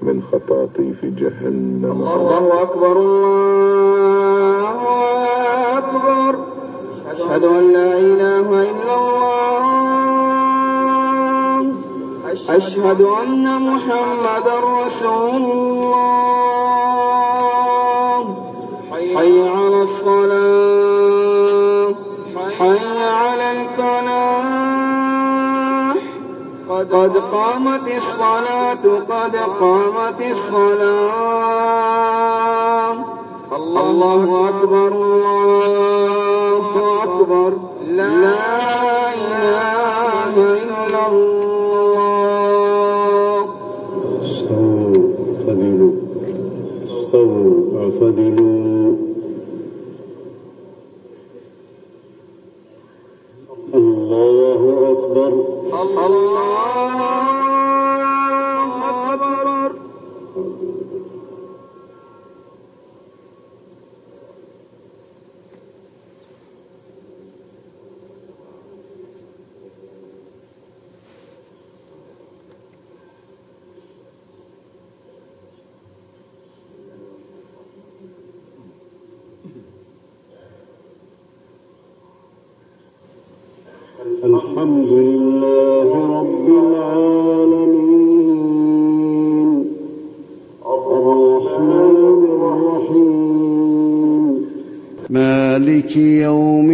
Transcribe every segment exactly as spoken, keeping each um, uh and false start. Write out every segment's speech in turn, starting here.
من خطاطيف جهنم. الله أكبر الله أكبر. أشهد أن لا إله إلا الله. أشهد أن محمدا رسول الله. حي على الصلاة، حي على الفلاح، قد قامت الصلاة، قد قامت الصلاة. الله أكبر الله أكبر. لا إله إلا الله. استووا اعتدلوا، استووا اعتدلوا. الله أكبر الله أكبر. الحمد لله رب العالمين، الرحمن الرحيم، مالك يوم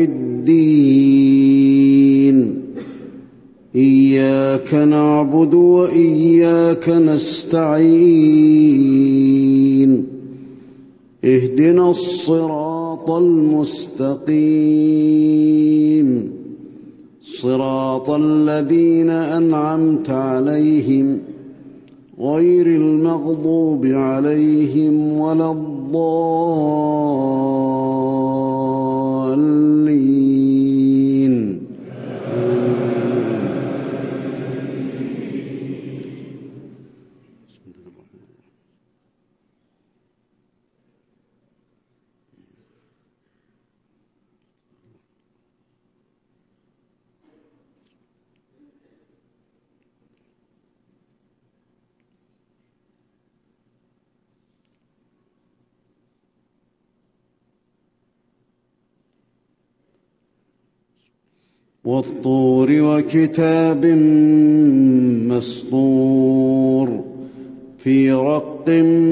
الدين. إياك نعبد وإياك نستعين. اهدنا الصراط المستقيم، صراط الذين أنعمت عليهم غير المغضوب عليهم ولا الضالين. والطور وكتاب مسطور في رق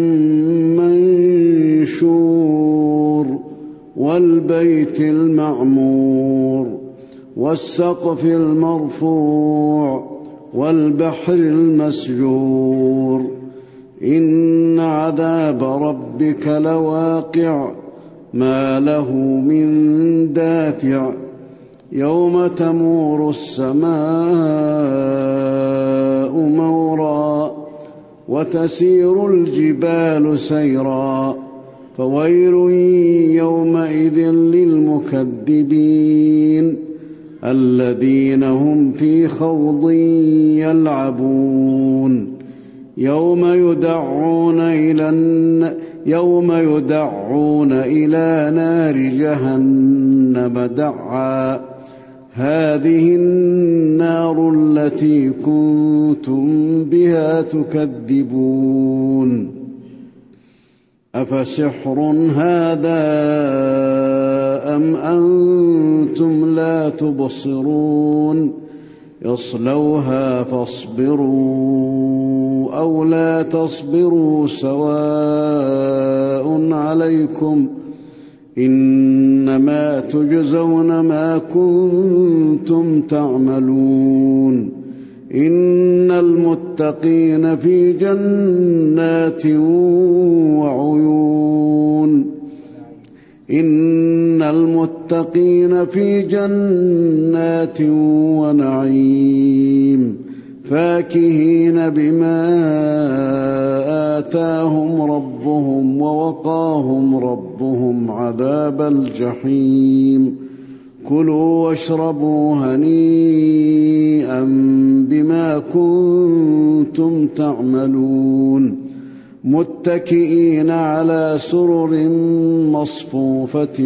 منشور والبيت المعمور والسقف المرفوع والبحر المسجور. إن عذاب ربك لواقع ما له من دافع يوم تمور السماء مورا وتسير الجبال سيرا. فويل يومئذ للمكذبين الذين هم في خوض يلعبون. يوم يدعون إلى الن... يوم يدعون إلى نار جهنم دعا. هذه النار التي كنتم بها تكذبون. أفسحر هذا أم أنتم لا تبصرون. يصلوها فاصبروا أو لا تصبروا سواء عليكم إنما تجزون ما كنتم تعملون. إن المتقين في جنات وعيون إن المتقين في جنات ونعيم فاكهين بما آتاهم ربهم ووقاهم ربهم عذاب الجحيم. كلوا واشربوا هنيئا بما كنتم تعملون. متكئين على سرر مصفوفة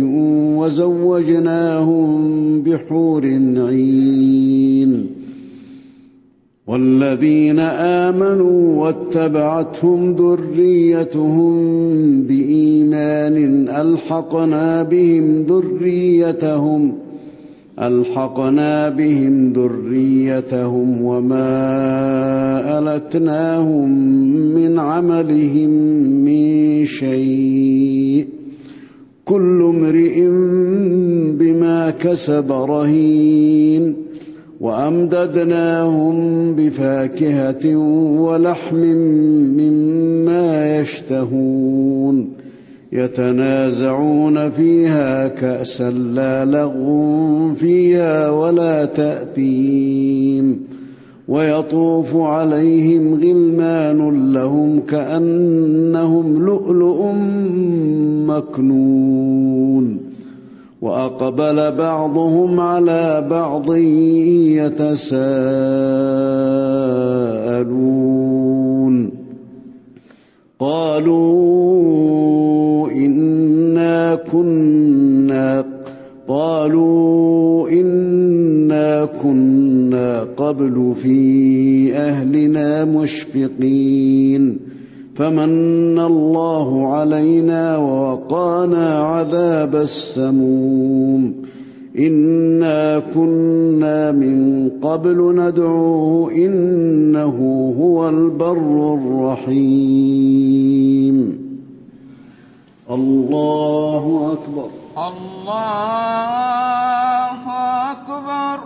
وزوجناهم بحور عين. والذين آمنوا واتبعتهم ذريتهم بإيمان ألحقنا بهم ذريتهم ألحقنا بهم ذريتهم وما ألتناهم من عملهم من شيء كل امرئ بما كسب رهين وأمددناهم بفاكهة ولحم مما يشتهون يتنازعون فيها كأسا لا لغو فيها ولا تأثيم ويطوف عليهم غلمان لهم كأنهم لؤلؤ مكنون وأقبل بعضهم على بعض يتساءلون قالوا إنا كنا قالوا إنا كنا قبل في أهلنا مشفقين فمن الله علينا ووقانا عذاب السموم إنا كنا من قبل ندعوه إنه هو البر الرحيم. الله أكبر. الله أكبر.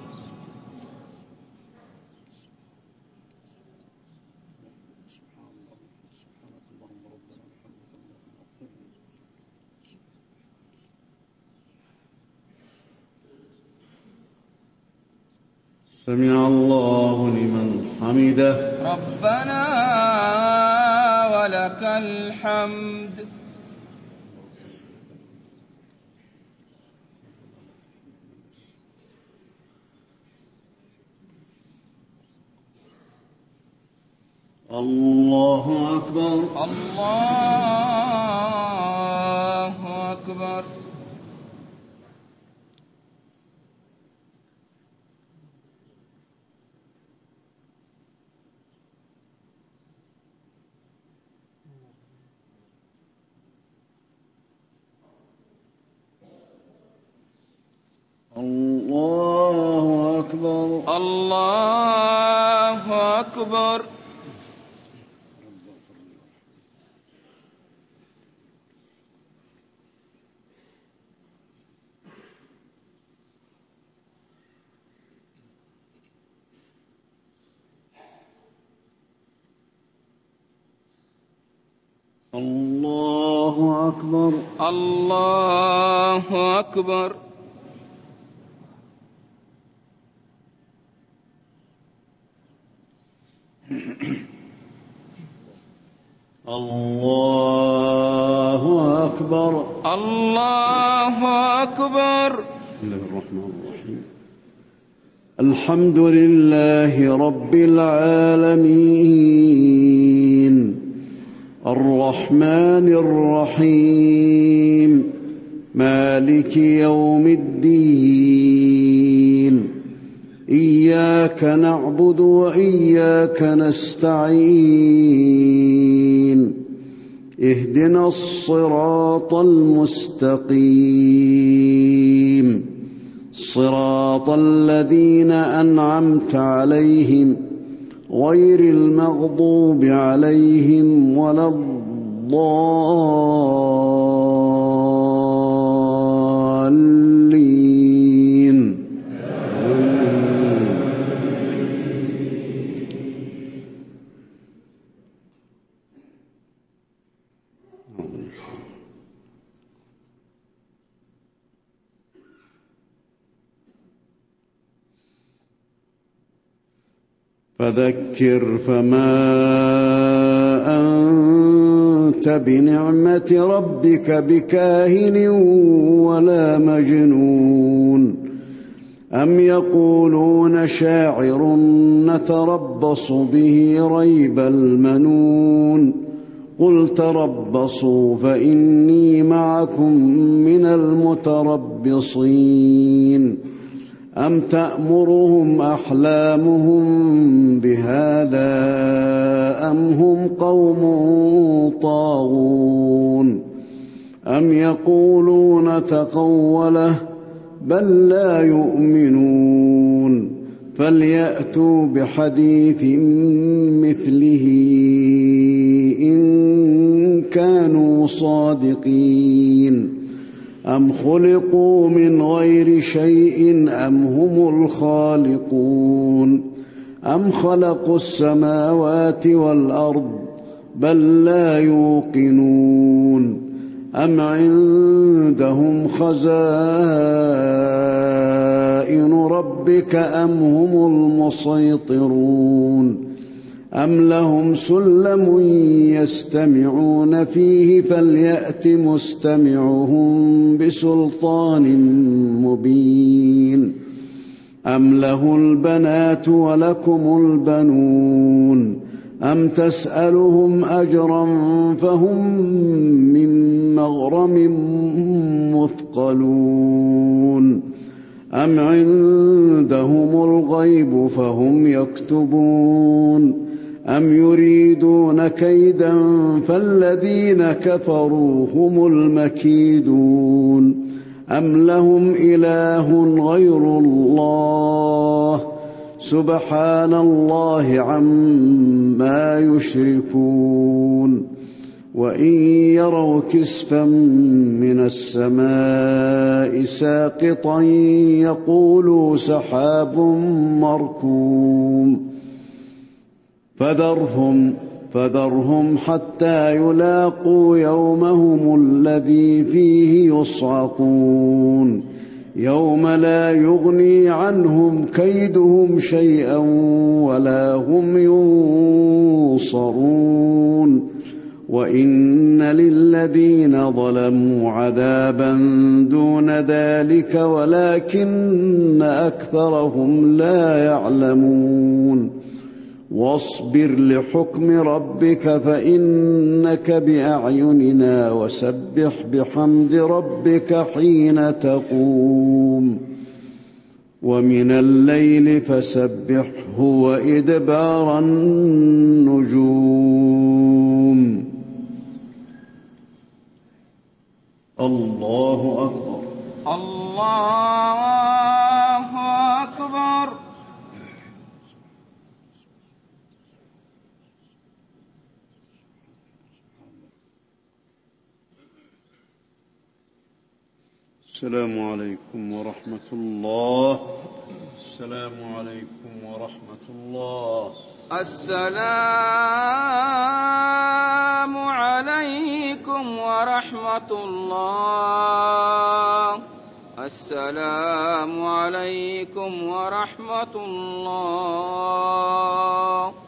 سمع الله لمن حمده. ربنا ولك الحمد. الله أكبر. الله أكبر. الله أكبر. الله أكبر. الله أكبر. الله أكبر. الله أكبر. الله أكبر. بسم الله الرحمن الرحيم. الحمد لله رب العالمين الرحمن الرحيم مالك يوم الدين إياك نعبد وإياك نستعين اهدنا الصراط المستقيم صراط الذين أنعمت عليهم غير المغضوب عليهم ولا الضالين. فذكر فما أنت بنعمة ربك بكاهن ولا مجنون أم يقولون شاعر نتربص به ريب المنون قل تربصوا فإني معكم من المتربصين أم تأمرهم أحلامهم بهذا أم هم قوم طاغون أم يقولون تقوله بل لا يؤمنون فليأتوا بحديث مثله إن كانوا صادقين أم خلقوا من غير شيء أم هم الخالقون أم خلقوا السماوات والأرض بل لا يوقنون أم عندهم خزائن ربك أم هم المسيطرون أم لهم سلم يستمعون فيه فليأت مستمعهم بسلطان مبين أم له البنات ولكم البنون أم تسألهم أجرا فهم من مغرم مثقلون أم عندهم الغيب فهم يكتبون أم يريدون كيدا فالذين كفروا هم المكيدون أم لهم إله غير الله سبحان الله عما يشركون وإن يروا كسفا من السماء ساقطا يقولوا سحاب مركوم فذرهم فذرهم حتى يلاقوا يومهم الذي فيه يصعقون يوم لا يغني عنهم كيدهم شيئا ولا هم ينصرون وإن للذين ظلموا عذابا دون ذلك ولكن أكثرهم لا يعلمون واصبر لحكم ربك فإنك بأعيننا وسبح بحمد ربك حين تقوم ومن الليل فسبحه وإدبار النجوم. الله أكبر. الله أكبر. السلام عليكم ورحمة الله. السلام عليكم ورحمة الله. السلام عليكم ورحمة الله. السلام عليكم ورحمة الله.